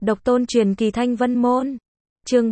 Độc tôn truyền kỳ Thanh Vân Môn. Chương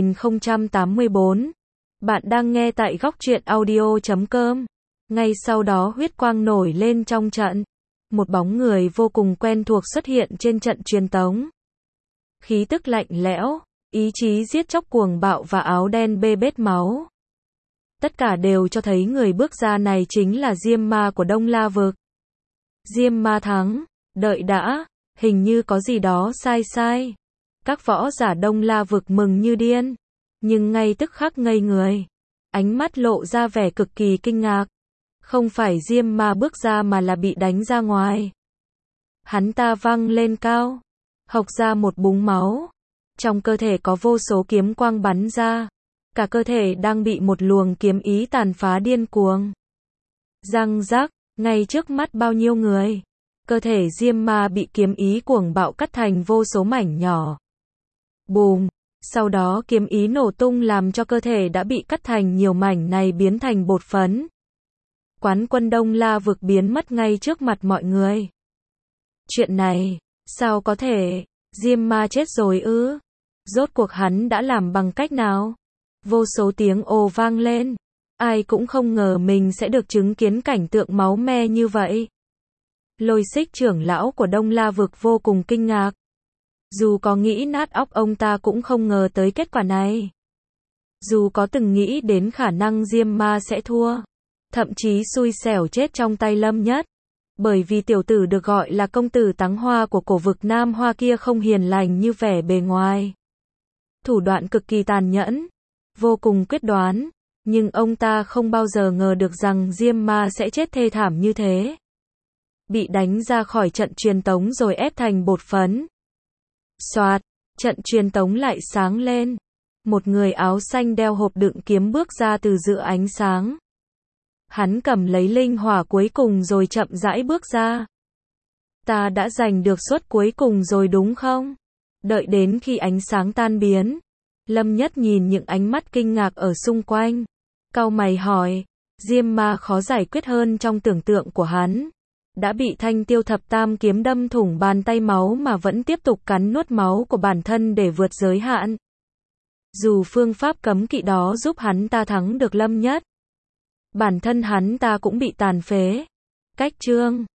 3084. Bạn đang nghe tại góc truyện audio.com. Ngay sau đó huyết quang nổi lên trong trận. Một bóng người vô cùng quen thuộc xuất hiện trên trận truyền tống. Khí tức lạnh lẽo, ý chí giết chóc cuồng bạo và áo đen bê bết máu. Tất cả đều cho thấy người bước ra này chính là Diêm Ma của Đông La Vực. Diêm Ma thắng, đợi đã, hình như có gì đó sai. Các võ giả Đông La Vực mừng như điên, nhưng ngay tức khắc ngây người. Ánh mắt lộ ra vẻ cực kỳ kinh ngạc. Không phải Diêm Ma bước ra mà là bị đánh ra ngoài. Hắn ta văng lên cao, hộc ra một búng máu. Trong cơ thể có vô số kiếm quang bắn ra. Cả cơ thể đang bị một luồng kiếm ý tàn phá điên cuồng. Răng rắc, ngay trước mắt bao nhiêu người. Cơ thể Diêm Ma bị kiếm ý cuồng bạo cắt thành vô số mảnh nhỏ. Bùm, sau đó kiếm ý nổ tung làm cho cơ thể đã bị cắt thành nhiều mảnh này biến thành bột phấn. Quán quân Đông La Vực biến mất ngay trước mặt mọi người. Chuyện này, sao có thể, Diêm Ma chết rồi ư? Rốt cuộc hắn đã làm bằng cách nào? Vô số tiếng ồ vang lên. Ai cũng không ngờ mình sẽ được chứng kiến cảnh tượng máu me như vậy. Lôi Xích trưởng lão của Đông La Vực vô cùng kinh ngạc. Dù có nghĩ nát óc ông ta cũng không ngờ tới kết quả này. Dù có từng nghĩ đến khả năng Diêm Ma sẽ thua, thậm chí xui xẻo chết trong tay Lâm Nhất. Bởi vì tiểu tử được gọi là công tử Táng Hoa của cổ vực Nam Hoa kia không hiền lành như vẻ bề ngoài. Thủ đoạn cực kỳ tàn nhẫn, vô cùng quyết đoán, nhưng ông ta không bao giờ ngờ được rằng Diêm Ma sẽ chết thê thảm như thế. Bị đánh ra khỏi trận truyền tống rồi ép thành bột phấn. Soạt, trận truyền tống lại sáng lên. Một người áo xanh đeo hộp đựng kiếm bước ra từ giữa ánh sáng. Hắn cầm lấy linh hỏa cuối cùng rồi chậm rãi bước ra. Ta đã giành được suất cuối cùng rồi đúng không? Đợi đến khi ánh sáng tan biến, Lâm Nhất nhìn những ánh mắt kinh ngạc ở xung quanh. Cau mày hỏi, Diêm Ma khó giải quyết hơn trong tưởng tượng của hắn. Đã bị Thanh Tiêu Thập Tam kiếm đâm thủng bàn tay máu mà vẫn tiếp tục cắn nuốt máu của bản thân để vượt giới hạn. Dù phương pháp cấm kỵ đó giúp hắn ta thắng được Lâm Nhất, bản thân hắn ta cũng bị tàn phế. Cách chương